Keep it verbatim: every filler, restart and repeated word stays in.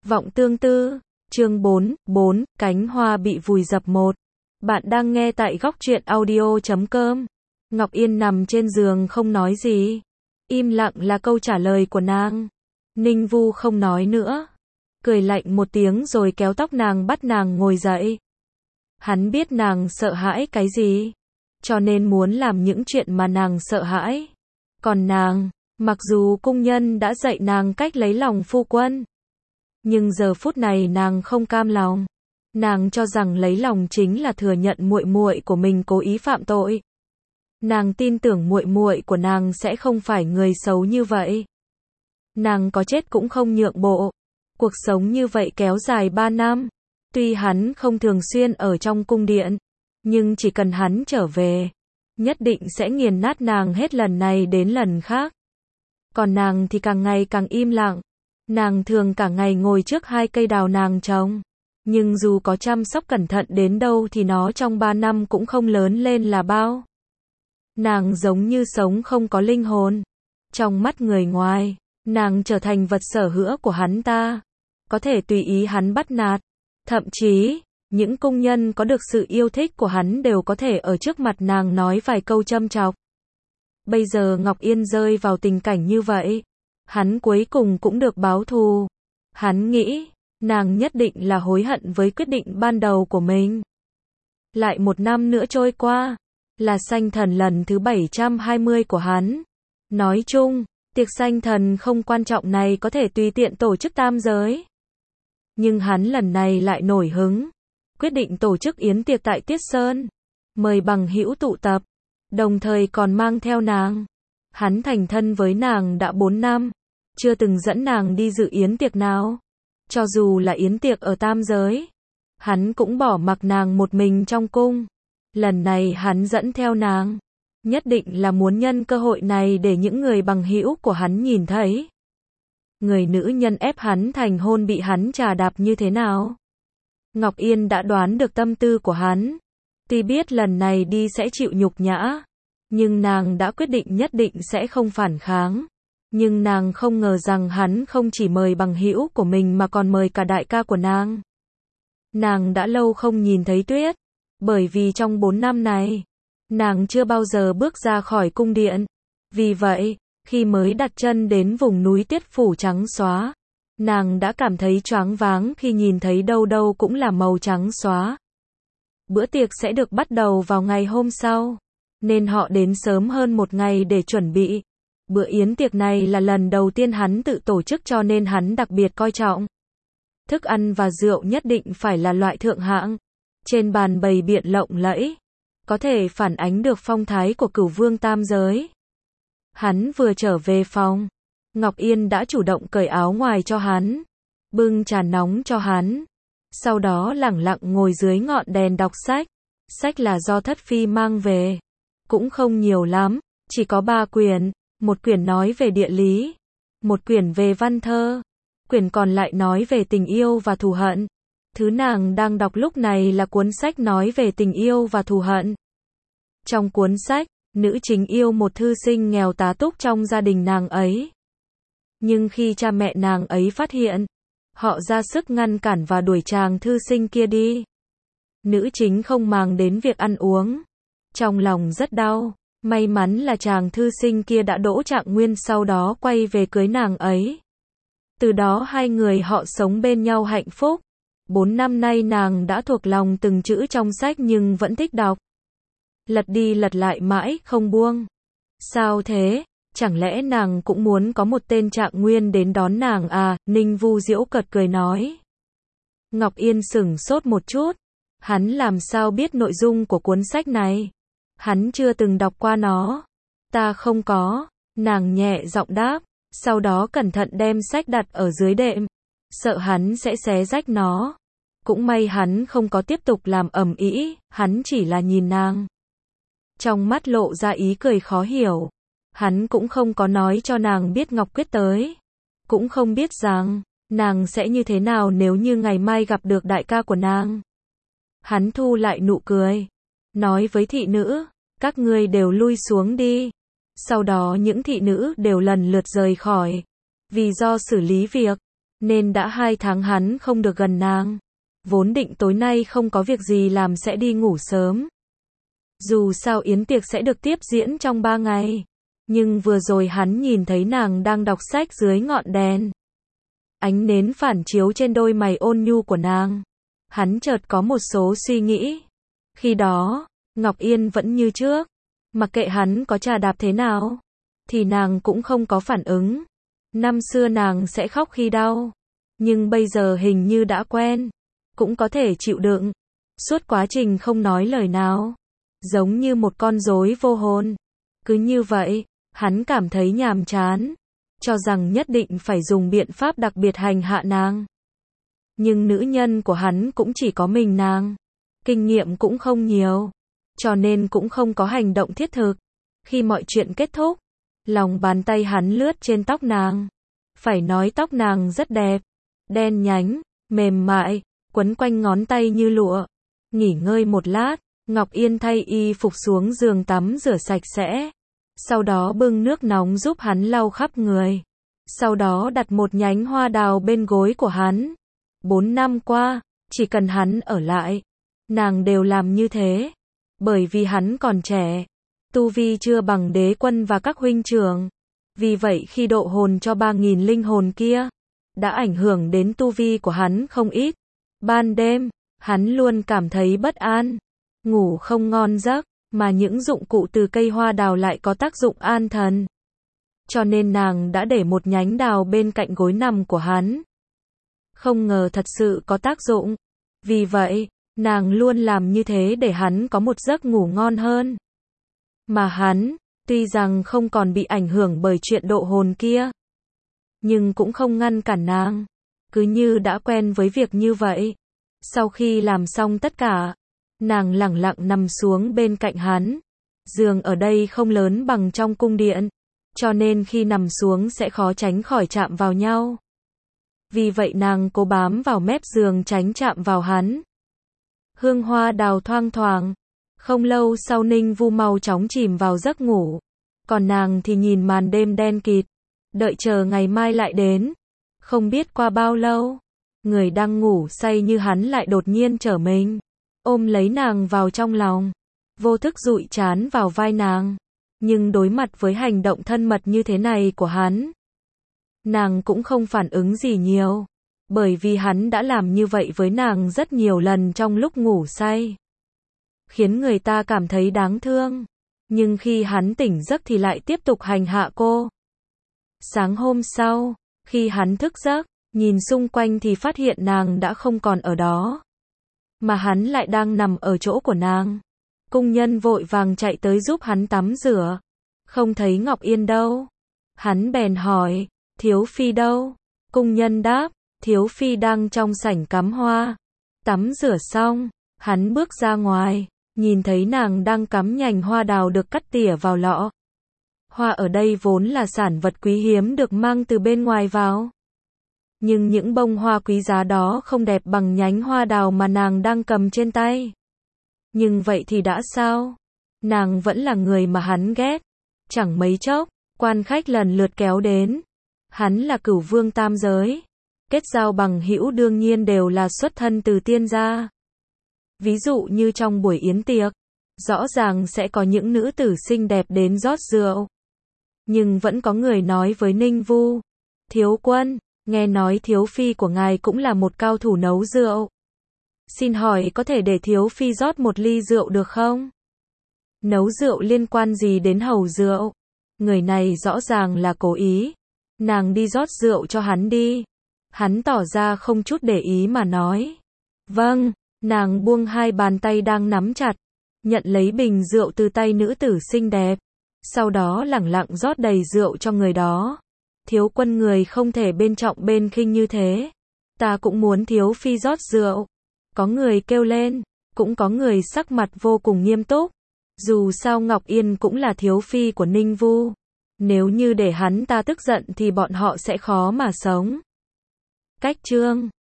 Vọng tương tư, chương bốn, bốn, cánh hoa bị vùi dập một. Bạn đang nghe tại góc truyện audio chấm com. Ngọc Yên nằm trên giường không nói gì. Im lặng là câu trả lời của nàng. Ninh Vu không nói nữa. Cười lạnh một tiếng rồi kéo tóc nàng bắt nàng ngồi dậy. Hắn biết nàng sợ hãi cái gì, cho nên muốn làm những chuyện mà nàng sợ hãi. Còn nàng, mặc dù cung nhân đã dạy nàng cách lấy lòng phu quân, nhưng giờ phút này nàng không cam lòng. Nàng cho rằng lấy lòng chính là thừa nhận muội muội của mình cố ý phạm tội. Nàng tin tưởng muội muội của nàng sẽ không phải người xấu như vậy. Nàng có chết cũng không nhượng bộ. Cuộc sống như vậy kéo dài ba năm. Tuy hắn không thường xuyên ở trong cung điện, nhưng chỉ cần hắn trở về, nhất định sẽ nghiền nát nàng hết lần này đến lần khác. Còn nàng thì càng ngày càng im lặng. Nàng thường cả ngày ngồi trước hai cây đào nàng trồng, nhưng dù có chăm sóc cẩn thận đến đâu thì nó trong ba năm cũng không lớn lên là bao. Nàng giống như sống không có linh hồn. Trong mắt người ngoài, nàng trở thành vật sở hữu của hắn ta, có thể tùy ý hắn bắt nạt. Thậm chí, những cung nhân có được sự yêu thích của hắn đều có thể ở trước mặt nàng nói vài câu châm chọc. Bây giờ Ngọc Yên rơi vào tình cảnh như vậy, hắn cuối cùng cũng được báo thù. Hắn nghĩ, nàng nhất định là hối hận với quyết định ban đầu của mình. Lại một năm nữa trôi qua, là sanh thần lần thứ bảy trăm hai mươi của hắn. Nói chung, tiệc sanh thần không quan trọng này có thể tùy tiện tổ chức tam giới. Nhưng hắn lần này lại nổi hứng, quyết định tổ chức yến tiệc tại Tiết Sơn, mời bằng hữu tụ tập, đồng thời còn mang theo nàng. Hắn thành thân với nàng đã bốn năm, chưa từng dẫn nàng đi dự yến tiệc nào. Cho dù là yến tiệc ở tam giới, hắn cũng bỏ mặc nàng một mình trong cung. Lần này hắn dẫn theo nàng, nhất định là muốn nhân cơ hội này để những người bằng hữu của hắn nhìn thấy. Người nữ nhân ép hắn thành hôn bị hắn trà đạp như thế nào. Ngọc Yên đã đoán được tâm tư của hắn. Tuy biết lần này đi sẽ chịu nhục nhã, nhưng nàng đã quyết định nhất định sẽ không phản kháng. Nhưng nàng không ngờ rằng hắn không chỉ mời bằng hữu của mình mà còn mời cả đại ca của nàng. Nàng đã lâu không nhìn thấy Tuyết, bởi vì trong bốn năm này, nàng chưa bao giờ bước ra khỏi cung điện. Vì vậy, khi mới đặt chân đến vùng núi Tuyết phủ trắng xóa, nàng đã cảm thấy choáng váng khi nhìn thấy đâu đâu cũng là màu trắng xóa. Bữa tiệc sẽ được bắt đầu vào ngày hôm sau, nên họ đến sớm hơn một ngày để chuẩn bị. Bữa yến tiệc này là lần đầu tiên hắn tự tổ chức cho nên hắn đặc biệt coi trọng. Thức ăn và rượu nhất định phải là loại thượng hạng. Trên bàn bày biện lộng lẫy, có thể phản ánh được phong thái của cửu vương tam giới. Hắn vừa trở về phòng, Ngọc Yên đã chủ động cởi áo ngoài cho hắn, bưng trà nóng cho hắn. Sau đó lẳng lặng ngồi dưới ngọn đèn đọc sách. Sách là do thất phi mang về, cũng không nhiều lắm, chỉ có ba quyển. Một quyển nói về địa lý, một quyển về văn thơ, quyển còn lại nói về tình yêu và thù hận. Thứ nàng đang đọc lúc này là cuốn sách nói về tình yêu và thù hận. Trong cuốn sách, nữ chính yêu một thư sinh nghèo tá túc trong gia đình nàng ấy. Nhưng khi cha mẹ nàng ấy phát hiện, họ ra sức ngăn cản và đuổi chàng thư sinh kia đi. Nữ chính không màng đến việc ăn uống, trong lòng rất đau. May mắn là chàng thư sinh kia đã đỗ trạng nguyên sau đó quay về cưới nàng ấy. Từ đó hai người họ sống bên nhau hạnh phúc. Bốn năm nay nàng đã thuộc lòng từng chữ trong sách nhưng vẫn thích đọc. Lật đi lật lại mãi không buông. Sao thế? Chẳng lẽ nàng cũng muốn có một tên trạng nguyên đến đón nàng à? Ninh Vu giễu cợt cười nói. Ngọc Yên sửng sốt một chút. Hắn làm sao biết nội dung của cuốn sách này? Hắn chưa từng đọc qua nó. Ta không có. Nàng nhẹ giọng đáp. Sau đó cẩn thận đem sách đặt ở dưới đệm, sợ hắn sẽ xé rách nó. Cũng may hắn không có tiếp tục làm ầm ĩ, hắn chỉ là nhìn nàng. Trong mắt lộ ra ý cười khó hiểu. Hắn cũng không có nói cho nàng biết Ngọc Quyết tới. Cũng không biết rằng, nàng sẽ như thế nào nếu như ngày mai gặp được đại ca của nàng. Hắn thu lại nụ cười, nói với thị nữ, các ngươi đều lui xuống đi. Sau đó những thị nữ đều lần lượt rời khỏi. Vì do xử lý việc, nên đã hai tháng hắn không được gần nàng. Vốn định tối nay không có việc gì làm sẽ đi ngủ sớm. Dù sao yến tiệc sẽ được tiếp diễn trong ba ngày. Nhưng vừa rồi hắn nhìn thấy nàng đang đọc sách dưới ngọn đèn. Ánh nến phản chiếu trên đôi mày ôn nhu của nàng. Hắn chợt có một số suy nghĩ. Khi đó, Ngọc Yên vẫn như trước. Mặc kệ hắn có chà đạp thế nào, thì nàng cũng không có phản ứng. Năm xưa nàng sẽ khóc khi đau. Nhưng bây giờ hình như đã quen. Cũng có thể chịu đựng. Suốt quá trình không nói lời nào. Giống như một con rối vô hồn. Cứ như vậy, hắn cảm thấy nhàm chán. Cho rằng nhất định phải dùng biện pháp đặc biệt hành hạ nàng. Nhưng nữ nhân của hắn cũng chỉ có mình nàng. Kinh nghiệm cũng không nhiều. Cho nên cũng không có hành động thiết thực. Khi mọi chuyện kết thúc, lòng bàn tay hắn lướt trên tóc nàng. Phải nói tóc nàng rất đẹp. Đen nhánh, mềm mại, quấn quanh ngón tay như lụa. Nghỉ ngơi một lát, Ngọc Yên thay y phục xuống giường tắm rửa sạch sẽ. Sau đó bưng nước nóng giúp hắn lau khắp người. Sau đó đặt một nhánh hoa đào bên gối của hắn. Bốn năm qua, chỉ cần hắn ở lại, nàng đều làm như thế. Bởi vì hắn còn trẻ, tu vi chưa bằng đế quân và các huynh trưởng. Vì vậy khi độ hồn cho ba nghìn linh hồn kia, đã ảnh hưởng đến tu vi của hắn không ít. Ban đêm, hắn luôn cảm thấy bất an, ngủ không ngon giấc, mà những dụng cụ từ cây hoa đào lại có tác dụng an thần. Cho nên nàng đã để một nhánh đào bên cạnh gối nằm của hắn. Không ngờ thật sự có tác dụng. Vì vậy, nàng luôn làm như thế để hắn có một giấc ngủ ngon hơn. Mà hắn, tuy rằng không còn bị ảnh hưởng bởi chuyện độ hồn kia, nhưng cũng không ngăn cản nàng. Cứ như đã quen với việc như vậy. Sau khi làm xong tất cả, nàng lẳng lặng nằm xuống bên cạnh hắn. Giường ở đây không lớn bằng trong cung điện, cho nên khi nằm xuống sẽ khó tránh khỏi chạm vào nhau. Vì vậy nàng cố bám vào mép giường tránh chạm vào hắn. Hương hoa đào thoang thoảng. Không lâu sau Ninh Vu mau chóng chìm vào giấc ngủ. Còn nàng thì nhìn màn đêm đen kịt, đợi chờ ngày mai lại đến. Không biết qua bao lâu, người đang ngủ say như hắn lại đột nhiên trở mình, ôm lấy nàng vào trong lòng, vô thức dụi trán vào vai nàng. Nhưng đối mặt với hành động thân mật như thế này của hắn, nàng cũng không phản ứng gì nhiều, bởi vì hắn đã làm như vậy với nàng rất nhiều lần trong lúc ngủ say, khiến người ta cảm thấy đáng thương. Nhưng khi hắn tỉnh giấc thì lại tiếp tục hành hạ cô. Sáng hôm sau, khi hắn thức giấc, nhìn xung quanh thì phát hiện nàng đã không còn ở đó, mà hắn lại đang nằm ở chỗ của nàng. Cung nhân vội vàng chạy tới giúp hắn tắm rửa. Không thấy Ngọc Yên đâu. Hắn bèn hỏi, thiếu phi đâu? Cung nhân đáp, thiếu phi đang trong sảnh cắm hoa. Tắm rửa xong, hắn bước ra ngoài, nhìn thấy nàng đang cắm nhành hoa đào được cắt tỉa vào lọ. Hoa ở đây vốn là sản vật quý hiếm được mang từ bên ngoài vào. Nhưng những bông hoa quý giá đó không đẹp bằng nhánh hoa đào mà nàng đang cầm trên tay. Nhưng vậy thì đã sao? Nàng vẫn là người mà hắn ghét. Chẳng mấy chốc, quan khách lần lượt kéo đến. Hắn là cửu vương tam giới. Kết giao bằng hữu đương nhiên đều là xuất thân từ tiên gia. Ví dụ như trong buổi yến tiệc, rõ ràng sẽ có những nữ tử xinh đẹp đến rót rượu. Nhưng vẫn có người nói với Ninh Vu, thiếu quân, nghe nói thiếu phi của ngài cũng là một cao thủ nấu rượu. Xin hỏi có thể để thiếu phi rót một ly rượu được không? Nấu rượu liên quan gì đến hầu rượu? Người này rõ ràng là cố ý. Nàng đi rót rượu cho hắn đi. Hắn tỏ ra không chút để ý mà nói. Vâng, nàng buông hai bàn tay đang nắm chặt, nhận lấy bình rượu từ tay nữ tử xinh đẹp. Sau đó lẳng lặng rót đầy rượu cho người đó. Thiếu quân người không thể bên trọng bên khinh như thế. Ta cũng muốn thiếu phi rót rượu. Có người kêu lên, cũng có người sắc mặt vô cùng nghiêm túc. Dù sao Ngọc Yên cũng là thiếu phi của Ninh Vu. Nếu như để hắn ta tức giận thì bọn họ sẽ khó mà sống. Cách chương